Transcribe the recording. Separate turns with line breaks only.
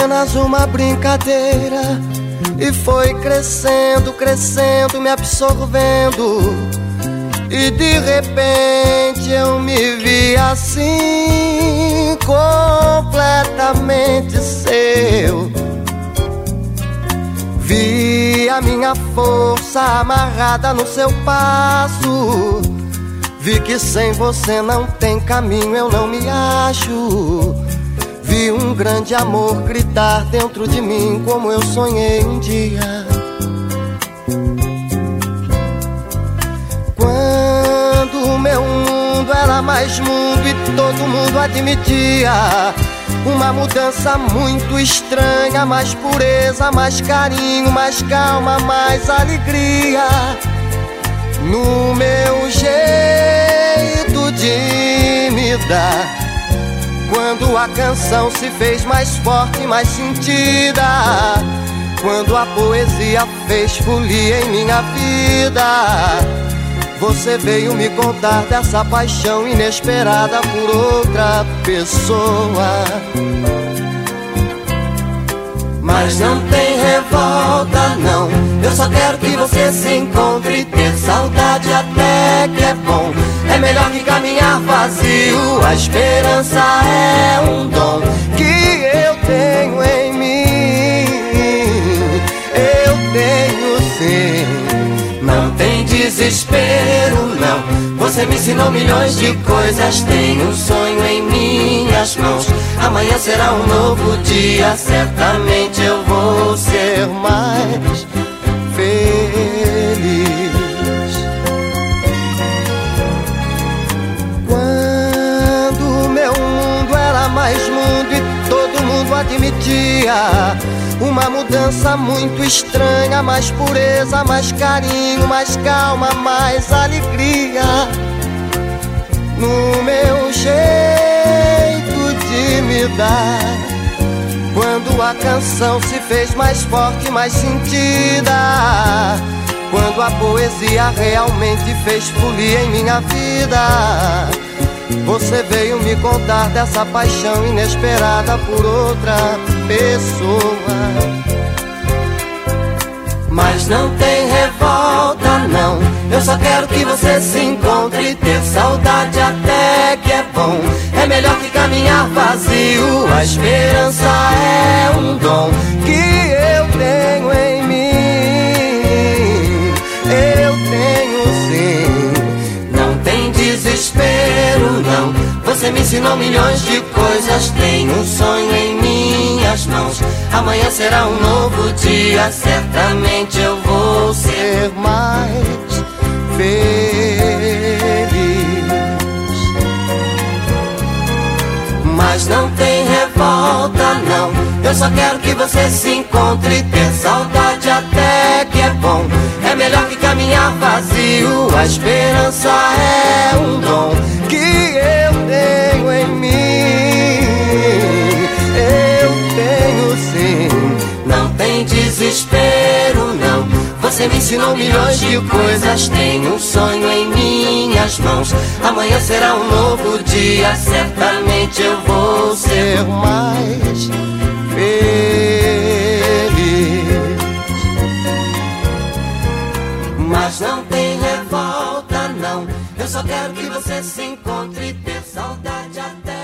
apenas uma brincadeira e foi crescendo, crescendo, me absorvendo. E de repente eu me vi assim, completamente seu. Vi a minha força amarrada no seu passo. Vi que sem você não tem caminho, eu não me acho. Vi um grande amor gritar dentro de mim como eu sonhei um dia. Quando o meu mundo era mais mundo e todo mundo admitia uma mudança muito estranha, mais pureza, mais carinho, mais calma, mais alegria no meu jeito de me dar. Quando a canção se fez mais forte e mais sentida, quando a poesia fez folia em minha vida, você veio me contar dessa paixão inesperada por outra pessoa. Mas não tem revolta não, eu só quero que você se encontre. Ter saudade até que é bom, é melhor que caminhar vazio. A esperança é um dom que eu tenho em mim. Eu tenho sim. Não tem desespero não, você me ensinou milhões de coisas. Tenho um sonho em minhas mãos, amanhã será um novo dia. Certamente eu vou ser mais feliz. Quando o meu mundo era mais mundo e todo mundo admitia uma mudança muito estranha, mais pureza, mais carinho, mais calma, mais alegria no meu jeito de me dar. Quando a canção se fez mais forte, mais sentida, quando a poesia realmente fez folia em minha vida, você veio me contar dessa paixão inesperada por outra pessoa. Mas não tem revolta não, eu só quero que você se encontre. Ter saudade até que é bom, é melhor que caminhar vazio. A esperança é um dom que eu tenho em mim. Eu tenho sim. Não tem desespero não, você me ensinou milhões de coisas. Tenho um sonho em minhas mãos, amanhã será um novo dia. Certamente eu vou ser mais feliz. Mas não tem revolta não, eu só quero que você se encontre. Ter saudade até que é bom, é melhor que caminhar vazio. A esperança é um dom que eu tenho em mim. Eu tenho sim. Não tem desespero não, você me ensinou milhões de coisas. Tenho um sonho em minhas mãos, amanhã será um novo dia. Certamente eu vou ser mais feliz. Mas não tem revolta não, eu só quero que você se encontre. Ter saudade até